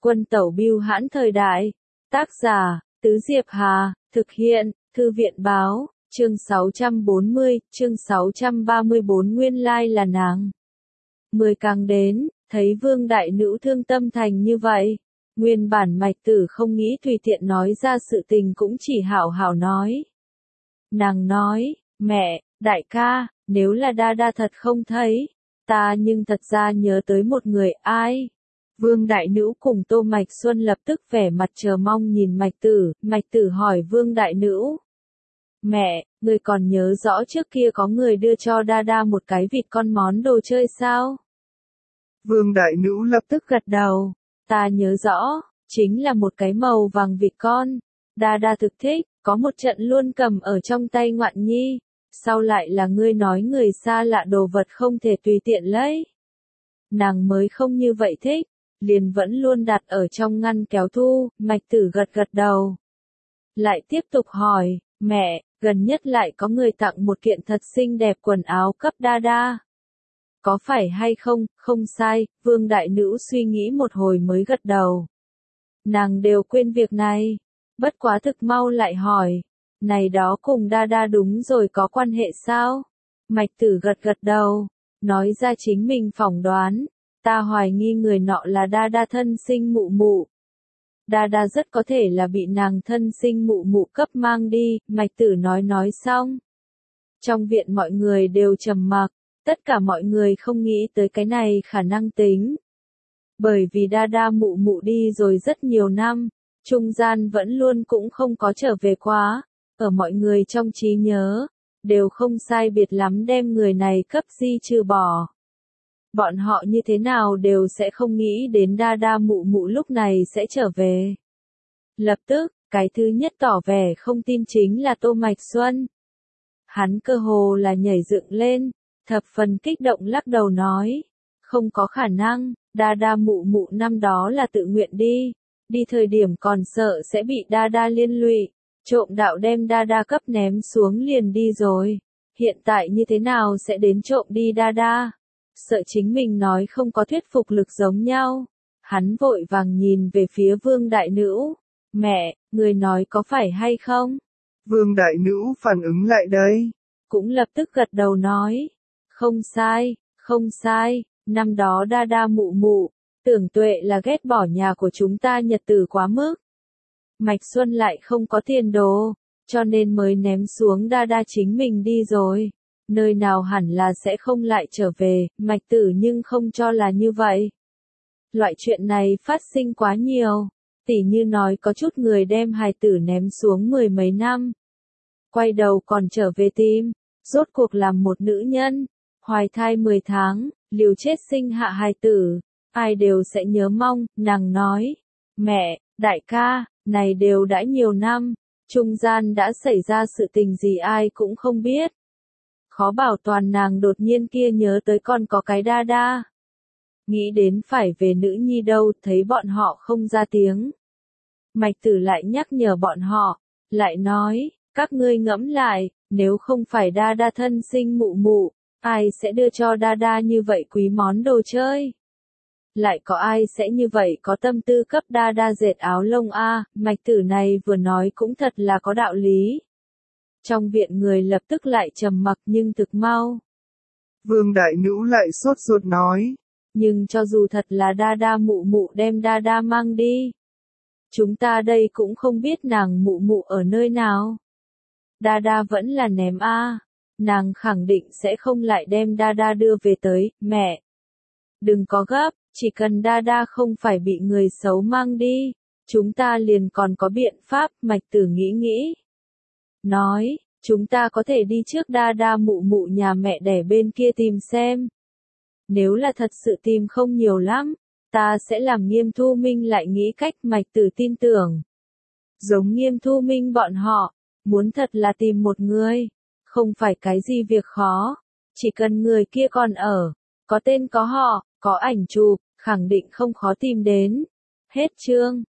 Quân tẩu bưu hãn thời đại. Tác giả, Tứ Diệp Hà, thực hiện, Thư viện báo, chương 640, chương 634 nguyên lai là nàng. 10 càng đến, thấy Vương đại nữ thương tâm thành như vậy. Nguyên bản Mạch Tử không nghĩ tùy tiện nói ra sự tình cũng chỉ hảo hảo nói. Nàng nói, mẹ, đại ca, nếu là đa đa thật không thấy, ta nhưng thật ra nhớ tới một người ai. Vương đại nữ cùng Tô Mạch Xuân lập tức vẻ mặt chờ mong nhìn Mạch Tử hỏi Vương đại nữ. Mẹ, người còn nhớ rõ trước kia có người đưa cho đa đa một cái vịt con món đồ chơi sao? Vương đại nữ lập tức gật đầu, ta nhớ rõ, chính là một cái màu vàng vịt con. Đa đa thực thích, có một trận luôn cầm ở trong tay ngoạn nhi, sau lại là ngươi nói người xa lạ đồ vật không thể tùy tiện lấy. Nàng mới không như vậy thích, liền vẫn luôn đặt ở trong ngăn kéo thu. Mạch Tử gật đầu. Lại tiếp tục hỏi, mẹ, gần nhất lại có người tặng một kiện thật xinh đẹp quần áo cấp đa đa. Có phải hay không? Không sai, Vương đại nữ suy nghĩ một hồi mới gật đầu. Nàng đều quên việc này, bất quá thực mau lại hỏi, này đó cùng đa đa đúng rồi có quan hệ sao? Mạch Tử gật đầu, nói ra chính mình phỏng đoán, ta hoài nghi người nọ là đa đa thân sinh mụ mụ. Đa đa rất có thể là bị nàng thân sinh mụ mụ cấp mang đi. Mạch Tử nói xong. Trong viện mọi người đều trầm mặc, tất cả mọi người không nghĩ tới cái này khả năng tính. Bởi vì đa đa mụ mụ đi rồi rất nhiều năm, trung gian vẫn luôn cũng không có trở về quá, ở mọi người trong trí nhớ, đều không sai biệt lắm đem người này cấp di trừ bỏ. Bọn họ như thế nào đều sẽ không nghĩ đến đa đa mụ mụ lúc này sẽ trở về. Lập tức, cái thứ nhất tỏ vẻ không tin chính là Tô Mạch Xuân. Hắn cơ hồ là nhảy dựng lên, thập phần kích động lắc đầu nói, không có khả năng, đa đa mụ mụ năm đó là tự nguyện đi thời điểm còn sợ sẽ bị đa đa liên lụy, trộm đạo đem đa đa cấp ném xuống liền đi rồi, hiện tại như thế nào sẽ đến trộm đi đa đa, sợ chính mình nói không có thuyết phục lực giống nhau. Hắn vội vàng nhìn về phía Vương đại nữ, mẹ, người nói có phải hay không? Vương đại nữ phản ứng lại đây, cũng lập tức gật đầu nói, không sai, năm đó đa đa mụ mụ, tưởng Tuệ là ghét bỏ nhà của chúng ta nhật tử quá mức. Mạch Xuân lại không có tiền đồ, cho nên mới ném xuống đa đa chính mình đi rồi, nơi nào hẳn là sẽ không lại trở về. Mạch Tử nhưng không cho là như vậy. Loại chuyện này phát sinh quá nhiều, tỉ như nói có chút người đem hài tử ném xuống 10 mấy năm, quay đầu còn trở về tìm, rốt cuộc làm một nữ nhân, hoài thai 10 tháng, liều chết sinh hạ hài tử, ai đều sẽ nhớ mong. Nàng nói, mẹ, đại ca, này đều đã nhiều năm, trung gian đã xảy ra sự tình gì ai cũng không biết. Khó bảo toàn nàng đột nhiên kia nhớ tới còn có cái đa đa. Nghĩ đến phải về nữ nhi đâu, thấy bọn họ không ra tiếng. Mạch Tử lại nhắc nhở bọn họ, lại nói, các ngươi ngẫm lại, nếu không phải đa đa thân sinh mụ mụ, ai sẽ đưa cho đa đa như vậy quý món đồ chơi? Lại có ai sẽ như vậy có tâm tư cấp đa đa dệt áo lông a? Mạch Tử này vừa nói cũng thật là có đạo lý. Trong viện người lập tức lại trầm mặc nhưng thực mau. Vương đại nữ lại sốt ruột nói, nhưng cho dù thật là đa đa mụ mụ đem đa đa mang đi, chúng ta đây cũng không biết nàng mụ mụ ở nơi nào. Đa đa vẫn là ném a, nàng khẳng định sẽ không lại đem đa đa đưa về tới. Mẹ, đừng có gấp, chỉ cần đa đa không phải bị người xấu mang đi, chúng ta liền còn có biện pháp. Mạch Tử nghĩ, nói, chúng ta có thể đi trước đa đa mụ mụ nhà mẹ đẻ bên kia tìm xem. Nếu là thật sự tìm không nhiều lắm, ta sẽ làm Nghiêm Thu Minh lại nghĩ cách. Mạch Tử tin tưởng, giống Nghiêm Thu Minh bọn họ, muốn thật là tìm một người, không phải cái gì việc khó, chỉ cần người kia còn ở, có tên có họ, có ảnh chụp, khẳng định không khó tìm đến. Hết chương.